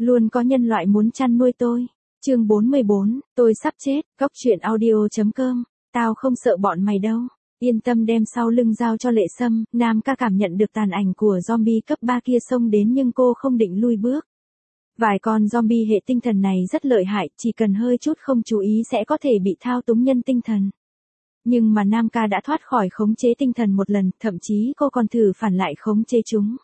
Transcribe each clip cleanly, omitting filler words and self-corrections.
Luôn có nhân loại muốn chăn nuôi tôi. Chương 44, tôi sắp chết. Góc truyện audio.com. Tao không sợ bọn mày đâu. Yên tâm đem sau lưng giao cho Lệ Sâm. Nam ca cảm nhận được tàn ảnh của zombie cấp 3 kia xông đến nhưng cô không định lui bước. Vài con zombie hệ tinh thần này rất lợi hại, chỉ cần hơi chút không chú ý sẽ có thể bị thao túng nhân tinh thần. Nhưng mà Nam ca đã thoát khỏi khống chế tinh thần một lần, thậm chí cô còn thử phản lại khống chế chúng.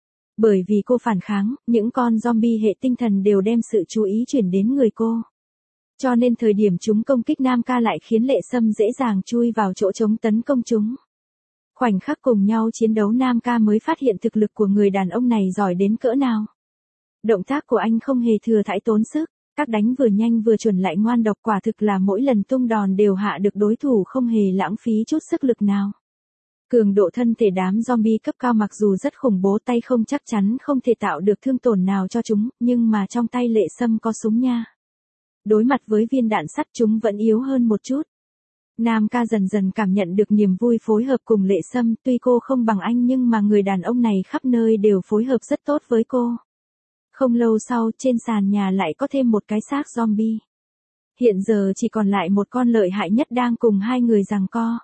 Bởi vì cô phản kháng, những con zombie hệ tinh thần đều đem sự chú ý chuyển đến người cô. Cho nên thời điểm chúng công kích Nam ca lại khiến Lệ Sâm dễ dàng chui vào chỗ trống tấn công chúng. Khoảnh khắc cùng nhau chiến đấu Nam ca mới phát hiện thực lực của người đàn ông này giỏi đến cỡ nào. Động tác của anh không hề thừa thãi tốn sức, các đánh vừa nhanh vừa chuẩn lại ngoan độc, quả thực là mỗi lần tung đòn đều hạ được đối thủ không hề lãng phí chút sức lực nào. Cường độ thân thể đám zombie cấp cao mặc dù rất khủng bố, tay không chắc chắn không thể tạo được thương tổn nào cho chúng, nhưng mà trong tay Lệ Sâm có súng nha. Đối mặt với viên đạn sắt chúng vẫn yếu hơn một chút. Nam ca dần dần cảm nhận được niềm vui phối hợp cùng Lệ Sâm, tuy cô không bằng anh nhưng mà người đàn ông này khắp nơi đều phối hợp rất tốt với cô. Không lâu sau, trên sàn nhà lại có thêm một cái xác zombie. Hiện giờ chỉ còn lại một con lợi hại nhất đang cùng hai người giằng co.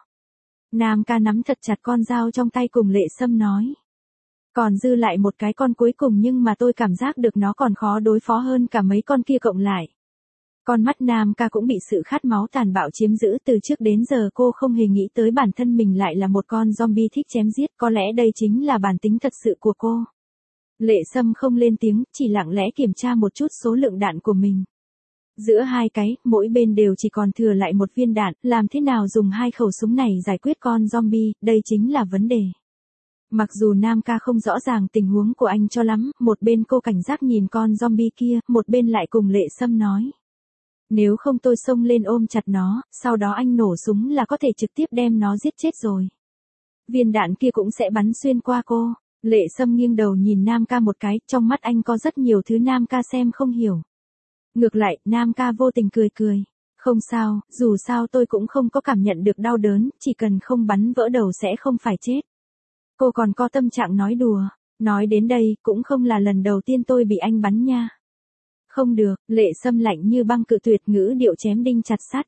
Nam ca nắm thật chặt con dao trong tay cùng Lệ Sâm nói. Còn dư lại một cái con cuối cùng nhưng mà tôi cảm giác được nó còn khó đối phó hơn cả mấy con kia cộng lại. Con mắt Nam ca cũng bị sự khát máu tàn bạo chiếm giữ, từ trước đến giờ cô không hề nghĩ tới bản thân mình lại là một con zombie thích chém giết, có lẽ đây chính là bản tính thật sự của cô. Lệ Sâm không lên tiếng, chỉ lặng lẽ kiểm tra một chút số lượng đạn của mình. Giữa hai cái, mỗi bên đều chỉ còn thừa lại một viên đạn, làm thế nào dùng hai khẩu súng này giải quyết con zombie, đây chính là vấn đề. Mặc dù Nam ca không rõ ràng tình huống của anh cho lắm, một bên cô cảnh giác nhìn con zombie kia, một bên lại cùng Lệ Sâm nói. Nếu không tôi xông lên ôm chặt nó, sau đó anh nổ súng là có thể trực tiếp đem nó giết chết rồi. Viên đạn kia cũng sẽ bắn xuyên qua cô. Lệ Sâm nghiêng đầu nhìn Nam ca một cái, trong mắt anh có rất nhiều thứ Nam ca xem không hiểu. Ngược lại, Nam ca vô tình cười cười. Không sao, dù sao tôi cũng không có cảm nhận được đau đớn, chỉ cần không bắn vỡ đầu sẽ không phải chết. Cô còn có tâm trạng nói đùa. Nói đến đây, cũng không là lần đầu tiên tôi bị anh bắn nha. Không được, Lệ Sâm lạnh như băng cự tuyệt, ngữ điệu chém đinh chặt sắt.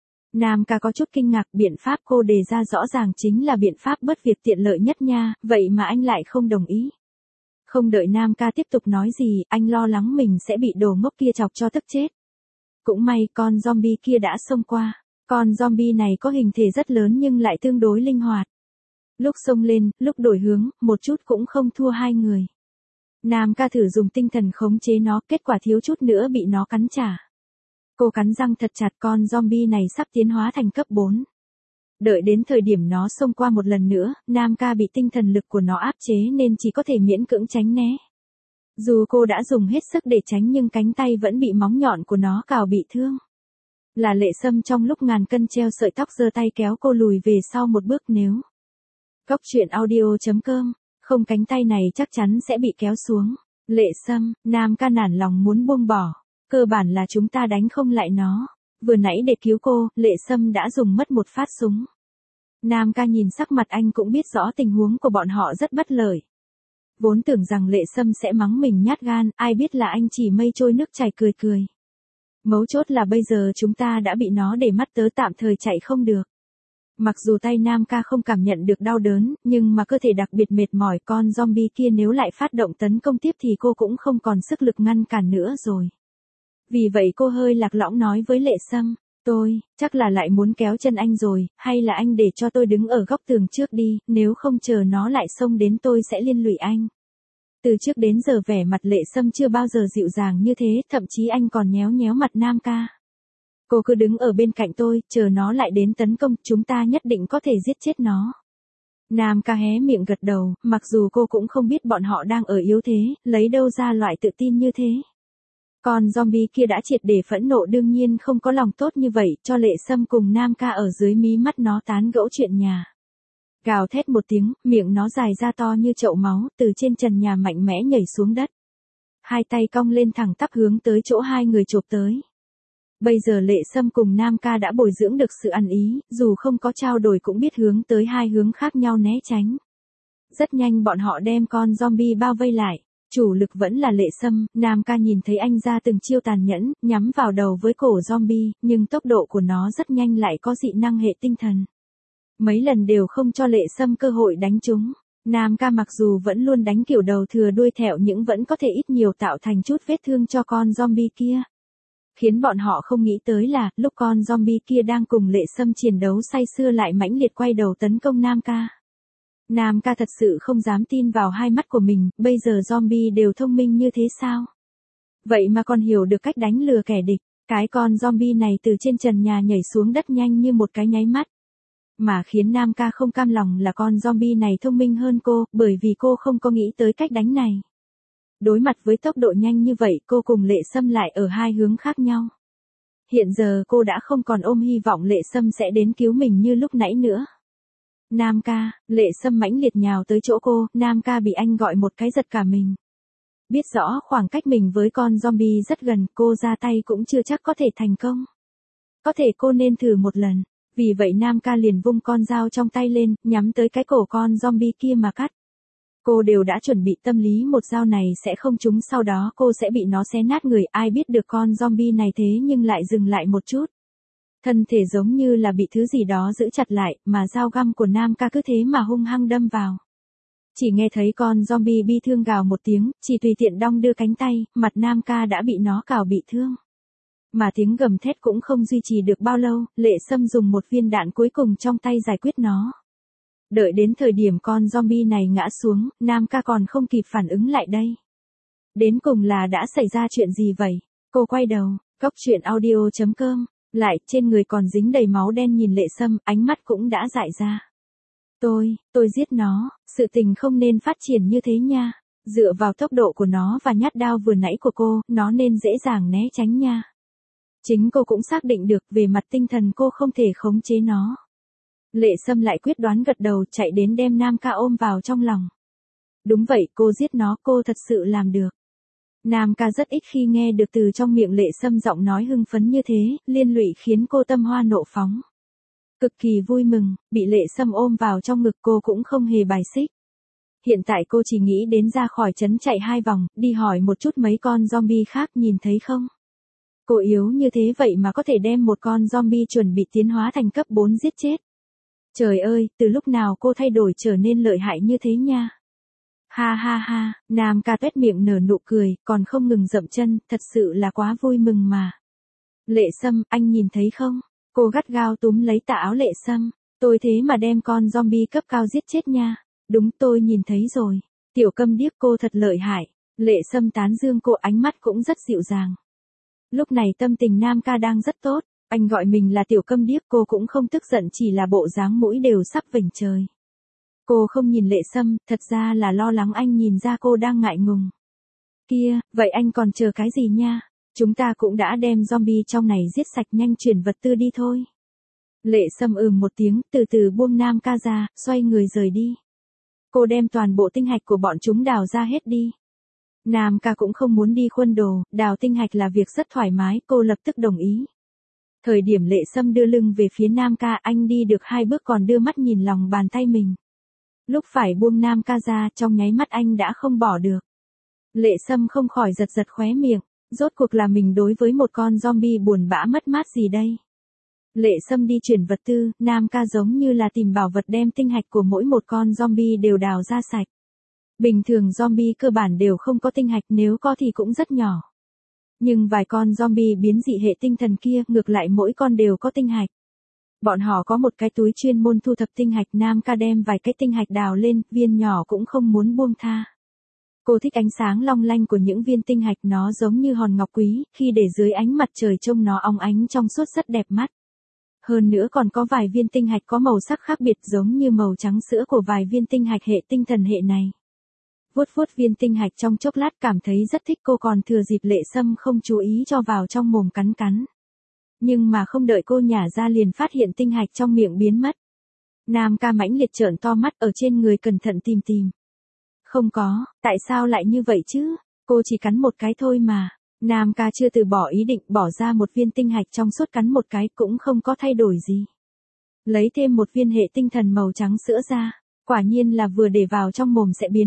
Nam ca có chút kinh ngạc, biện pháp cô đề ra rõ ràng chính là biện pháp bất việc tiện lợi nhất nha, vậy mà anh lại không đồng ý. Không đợi Nam ca tiếp tục nói gì, anh lo lắng mình sẽ bị đồ ngốc kia chọc cho tức chết. Cũng may con zombie kia đã xông qua. Con zombie này có hình thể rất lớn nhưng lại tương đối linh hoạt. Lúc xông lên, lúc đổi hướng, một chút cũng không thua hai người. Nam ca thử dùng tinh thần khống chế nó, kết quả thiếu chút nữa bị nó cắn trả. Cô cắn răng thật chặt, con zombie này sắp tiến hóa thành cấp 4. Đợi đến thời điểm nó xông qua một lần nữa, Nam ca bị tinh thần lực của nó áp chế nên chỉ có thể miễn cưỡng tránh né. Dù cô đã dùng hết sức để tránh nhưng cánh tay vẫn bị móng nhọn của nó cào bị thương. Là Lệ Sâm trong lúc ngàn cân treo sợi tóc giơ tay kéo cô lùi về sau một bước. Nếu Góc truyện audio.com, không cánh tay này chắc chắn sẽ bị kéo xuống. Lệ Sâm, Nam ca nản lòng muốn buông bỏ. Cơ bản là chúng ta đánh không lại nó. Vừa nãy để cứu cô, Lệ Sâm đã dùng mất một phát súng. Nam ca nhìn sắc mặt anh cũng biết rõ tình huống của bọn họ rất bất lợi. Vốn tưởng rằng Lệ Sâm sẽ mắng mình nhát gan, ai biết là anh chỉ mây trôi nước chảy cười cười. Mấu chốt là bây giờ chúng ta đã bị nó để mắt tới, tạm thời chạy không được. Mặc dù tay Nam ca không cảm nhận được đau đớn, nhưng mà cơ thể đặc biệt mệt mỏi, con zombie kia nếu lại phát động tấn công tiếp thì cô cũng không còn sức lực ngăn cản nữa rồi. Vì vậy cô hơi lạc lõng nói với Lệ Sâm, tôi, chắc là lại muốn kéo chân anh rồi, hay là anh để cho tôi đứng ở góc tường trước đi, nếu không chờ nó lại xông đến tôi sẽ liên lụy anh. Từ trước đến giờ vẻ mặt Lệ Sâm chưa bao giờ dịu dàng như thế, thậm chí anh còn nhéo nhéo mặt Nam ca. Cô cứ đứng ở bên cạnh tôi, chờ nó lại đến tấn công, chúng ta nhất định có thể giết chết nó. Nam ca hé miệng gật đầu, mặc dù cô cũng không biết bọn họ đang ở yếu thế, lấy đâu ra loại tự tin như thế. Còn zombie kia đã triệt để phẫn nộ, đương nhiên không có lòng tốt như vậy, cho Lệ Sâm cùng Nam ca ở dưới mí mắt nó tán gẫu chuyện nhà. Gào thét một tiếng, miệng nó dài ra to như chậu máu, từ trên trần nhà mạnh mẽ nhảy xuống đất. Hai tay cong lên thẳng tắp hướng tới chỗ hai người chộp tới. Bây giờ Lệ Sâm cùng Nam ca đã bồi dưỡng được sự ăn ý, dù không có trao đổi cũng biết hướng tới hai hướng khác nhau né tránh. Rất nhanh bọn họ đem con zombie bao vây lại. Chủ lực vẫn là Lệ Sâm, Nam ca nhìn thấy anh ra từng chiêu tàn nhẫn, nhắm vào đầu với cổ zombie, nhưng tốc độ của nó rất nhanh lại có dị năng hệ tinh thần. Mấy lần đều không cho Lệ Sâm cơ hội đánh chúng. Nam ca mặc dù vẫn luôn đánh kiểu đầu thừa đuôi thẹo nhưng vẫn có thể ít nhiều tạo thành chút vết thương cho con zombie kia. Khiến bọn họ không nghĩ tới là, lúc con zombie kia đang cùng Lệ Sâm chiến đấu say sưa lại mãnh liệt quay đầu tấn công Nam ca. Nam ca thật sự không dám tin vào hai mắt của mình, bây giờ zombie đều thông minh như thế sao? Vậy mà còn hiểu được cách đánh lừa kẻ địch, cái con zombie này từ trên trần nhà nhảy xuống đất nhanh như một cái nháy mắt. Mà khiến Nam ca không cam lòng là con zombie này thông minh hơn cô, bởi vì cô không có nghĩ tới cách đánh này. Đối mặt với tốc độ nhanh như vậy cô cùng Lệ Sâm lại ở hai hướng khác nhau. Hiện giờ cô đã không còn ôm hy vọng Lệ Sâm sẽ đến cứu mình như lúc nãy nữa. Nam ca, Lệ Sâm mãnh liệt nhào tới chỗ cô, Nam ca bị anh gọi một cái giật cả mình. Biết rõ khoảng cách mình với con zombie rất gần, cô ra tay cũng chưa chắc có thể thành công. Có thể cô nên thử một lần. Vì vậy Nam ca liền vung con dao trong tay lên, nhắm tới cái cổ con zombie kia mà cắt. Cô đều đã chuẩn bị tâm lý một dao này sẽ không trúng, sau đó cô sẽ bị nó xé nát người, ai biết được con zombie này thế nhưng lại dừng lại một chút. Thân thể giống như là bị thứ gì đó giữ chặt lại, mà dao găm của Nam ca cứ thế mà hung hăng đâm vào. Chỉ nghe thấy con zombie bi thương gào một tiếng, chỉ tùy tiện đong đưa cánh tay, mặt Nam ca đã bị nó cào bị thương. Mà tiếng gầm thét cũng không duy trì được bao lâu, Lệ Sâm dùng một viên đạn cuối cùng trong tay giải quyết nó. Đợi đến thời điểm con zombie này ngã xuống, Nam ca còn không kịp phản ứng lại đây. Đến cùng là đã xảy ra chuyện gì vậy? Cô quay đầu, cóc truyện audio.com, lại trên người còn dính đầy máu đen nhìn Lệ Sâm, ánh mắt cũng đã dại ra. Tôi giết nó, sự tình không nên phát triển như thế nha. Dựa vào tốc độ của nó và nhát đao vừa nãy của cô, nó nên dễ dàng né tránh nha. Chính cô cũng xác định được về mặt tinh thần cô không thể khống chế nó. Lệ Sâm lại quyết đoán gật đầu chạy đến đem Nam ca ôm vào trong lòng. Đúng vậy, cô giết nó, cô thật sự làm được. Nam ca rất ít khi nghe được từ trong miệng Lệ Sâm giọng nói hưng phấn như thế, liên lụy khiến cô tâm hoa nộ phóng. Cực kỳ vui mừng, bị Lệ Sâm ôm vào trong ngực cô cũng không hề bài xích. Hiện tại cô chỉ nghĩ đến ra khỏi trấn chạy 2 vòng, đi hỏi một chút mấy con zombie khác nhìn thấy không. Cô yếu như thế vậy mà có thể đem một con zombie chuẩn bị tiến hóa thành cấp 4 giết chết. Trời ơi, từ lúc nào cô thay đổi trở nên lợi hại như thế nha. Ha ha ha, Nam ca tuét miệng nở nụ cười, còn không ngừng dậm chân, thật sự là quá vui mừng mà. Lệ Sâm, anh nhìn thấy không? Cô gắt gao túm lấy tà áo Lệ Sâm, tôi thế mà đem con zombie cấp cao giết chết nha. Đúng, tôi nhìn thấy rồi. Tiểu câm điếc, cô thật lợi hại. Lệ Sâm tán dương cô, ánh mắt cũng rất dịu dàng. Lúc này tâm tình Nam ca đang rất tốt, anh gọi mình là tiểu câm điếc, cô cũng không tức giận, chỉ là bộ dáng mũi đều sắp vểnh trời. Cô không nhìn Lệ Sâm, thật ra là lo lắng anh nhìn ra cô đang ngại ngùng. Kia, vậy anh còn chờ cái gì nha? Chúng ta cũng đã đem zombie trong này giết sạch, nhanh chuyển vật tư đi thôi. Lệ Sâm một tiếng, từ từ buông Nam ca ra, xoay người rời đi. Cô đem toàn bộ tinh hạch của bọn chúng đào ra hết đi. Nam ca cũng không muốn đi khuân đồ, đào tinh hạch là việc rất thoải mái, cô lập tức đồng ý. Thời điểm Lệ Sâm đưa lưng về phía Nam ca, anh đi được 2 bước còn đưa mắt nhìn lòng bàn tay mình. Lúc phải buông Nam ca ra, trong nháy mắt anh đã không bỏ được. Lệ Sâm không khỏi giật giật khóe miệng, rốt cuộc là mình đối với một con zombie buồn bã mất mát gì đây. Lệ Sâm đi chuyển vật tư, Nam ca giống như là tìm bảo vật đem tinh hạch của mỗi một con zombie đều đào ra sạch. Bình thường zombie cơ bản đều không có tinh hạch, nếu có thì cũng rất nhỏ. Nhưng vài con zombie biến dị hệ tinh thần kia, ngược lại mỗi con đều có tinh hạch. Bọn họ có một cái túi chuyên môn thu thập tinh hạch, Nam ca đem vài cái tinh hạch đào lên, viên nhỏ cũng không muốn buông tha. Cô thích ánh sáng long lanh của những viên tinh hạch, nó giống như hòn ngọc quý, khi để dưới ánh mặt trời trông nó óng ánh trong suốt rất đẹp mắt. Hơn nữa còn có vài viên tinh hạch có màu sắc khác biệt giống như màu trắng sữa của vài viên tinh hạch hệ tinh thần hệ này. Vuốt vuốt viên tinh hạch trong chốc lát cảm thấy rất thích, cô còn thừa dịp Lệ Sâm không chú ý cho vào trong mồm cắn cắn. Nhưng mà không đợi cô nhả ra liền phát hiện tinh hạch trong miệng biến mất. Nam ca mãnh liệt trợn to mắt, ở trên người cẩn thận tìm. Không có, tại sao lại như vậy chứ? Cô chỉ cắn một cái thôi mà. Nam ca chưa từ bỏ ý định, bỏ ra một viên tinh hạch trong suốt cắn một cái cũng không có thay đổi gì. Lấy thêm một viên hệ tinh thần màu trắng sữa ra, quả nhiên là vừa để vào trong mồm sẽ biến mất.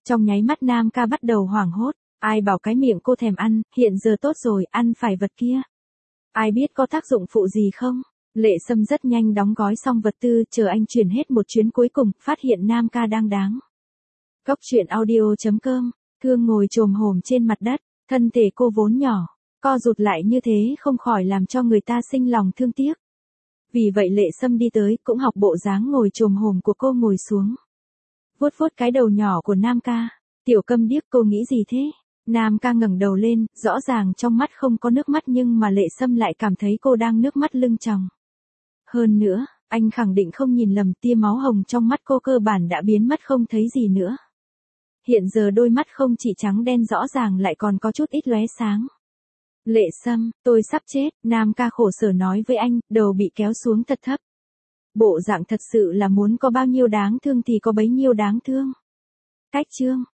Trong nháy mắt Nam ca bắt đầu hoảng hốt, ai bảo cái miệng cô thèm ăn, hiện giờ tốt rồi, ăn phải vật kia. Ai biết có tác dụng phụ gì không? Lệ Sâm rất nhanh đóng gói xong vật tư, chờ anh chuyển hết một chuyến cuối cùng, phát hiện Nam ca đang đáng. Cốc truyện audio.com, Thương ngồi chồm hổm trên mặt đất, thân thể cô vốn nhỏ, co rụt lại như thế không khỏi làm cho người ta sinh lòng thương tiếc. Vì vậy Lệ Sâm đi tới, cũng học bộ dáng ngồi chồm hổm của cô ngồi xuống. Vuốt vuốt cái đầu nhỏ của Nam ca, tiểu câm điếc cô nghĩ gì thế? Nam ca ngẩng đầu lên, rõ ràng trong mắt không có nước mắt nhưng mà Lệ Sâm lại cảm thấy cô đang nước mắt lưng tròng. Hơn nữa, anh khẳng định không nhìn lầm, tia máu hồng trong mắt cô cơ bản đã biến mất không thấy gì nữa. Hiện giờ đôi mắt không chỉ trắng đen rõ ràng lại còn có chút ít lóe sáng. Lệ Sâm, tôi sắp chết, Nam ca khổ sở nói với anh, đầu bị kéo xuống thật thấp. Bộ dạng thật sự là muốn có bao nhiêu đáng thương thì có bấy nhiêu đáng thương. Cách chương